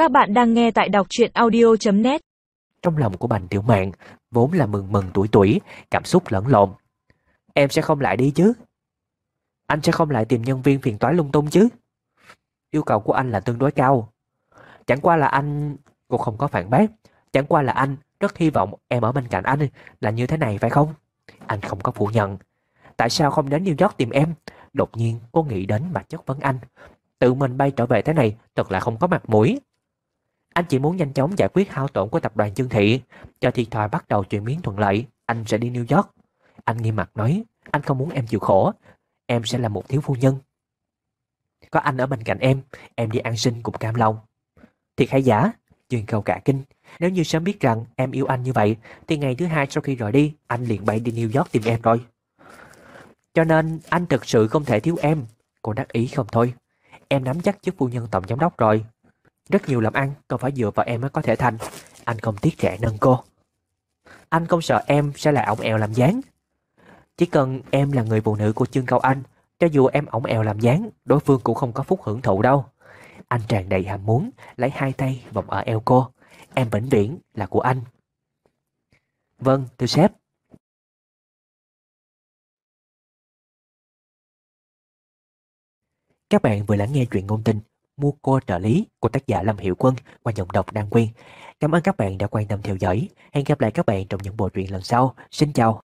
Các bạn đang nghe tại đọc truyện audio.net. Trong lòng của Bành Tiểu Mạn vốn là mừng mừng tuổi tuổi, cảm xúc lẫn lộn. Em sẽ không lại đi chứ? Anh sẽ không lại tìm nhân viên phiền toái lung tung chứ? Yêu cầu của anh là tương đối cao. Chẳng qua là anh... Cô không có phản bác. Chẳng qua là anh rất hy vọng em ở bên cạnh anh là như thế này phải không? Anh không có phủ nhận. Tại sao không đến New York tìm em? Đột nhiên cô nghĩ đến mà chất vấn anh. Tự mình bay trở về thế này thật là không có mặt mũi. Anh chỉ muốn nhanh chóng giải quyết hao tổn của tập đoàn Chương Thị. Cho thiệt thòi bắt đầu chuyển biến thuận lợi, anh sẽ đi New York. Anh nghiêm mặt nói, anh không muốn em chịu khổ. Em sẽ là một thiếu phu nhân. Có anh ở bên cạnh em đi ăn xin cũng cam lòng. Thiệt hay giả? Duyên Khâu cả kinh. Nếu như sớm biết rằng em yêu anh như vậy, thì ngày thứ hai sau khi rời đi, anh liền bay đi New York tìm em rồi. Cho nên anh thực sự không thể thiếu em. Cô đắc ý không thôi. Em nắm chắc chức phu nhân tổng giám đốc rồi. Rất nhiều làm ăn, không phải dựa vào em mới có thể thành. Anh không tiếc rẻ nâng cô. Anh không sợ em sẽ là ổng ẹo làm dáng. Chỉ cần em là người phụ nữ của Trương Cao Anh, cho dù em ổng ẹo làm dáng, đối phương cũng không có phúc hưởng thụ đâu. Anh tràn đầy ham muốn, lấy hai tay vòng ở eo cô. Em vĩnh viễn là của anh. Vâng, thưa sếp. Các bạn vừa lắng nghe truyện ngôn tình Mua Cô Trợ Lý của tác giả Lâm Hiểu Quân qua giọng đọc Đan Quyên. Cảm ơn các bạn đã quan tâm theo dõi. Hẹn gặp lại các bạn trong những bộ truyện lần sau. Xin chào.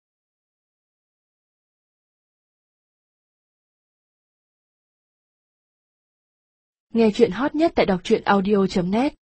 Nghe truyện hot nhất tại đọc truyện audio.net.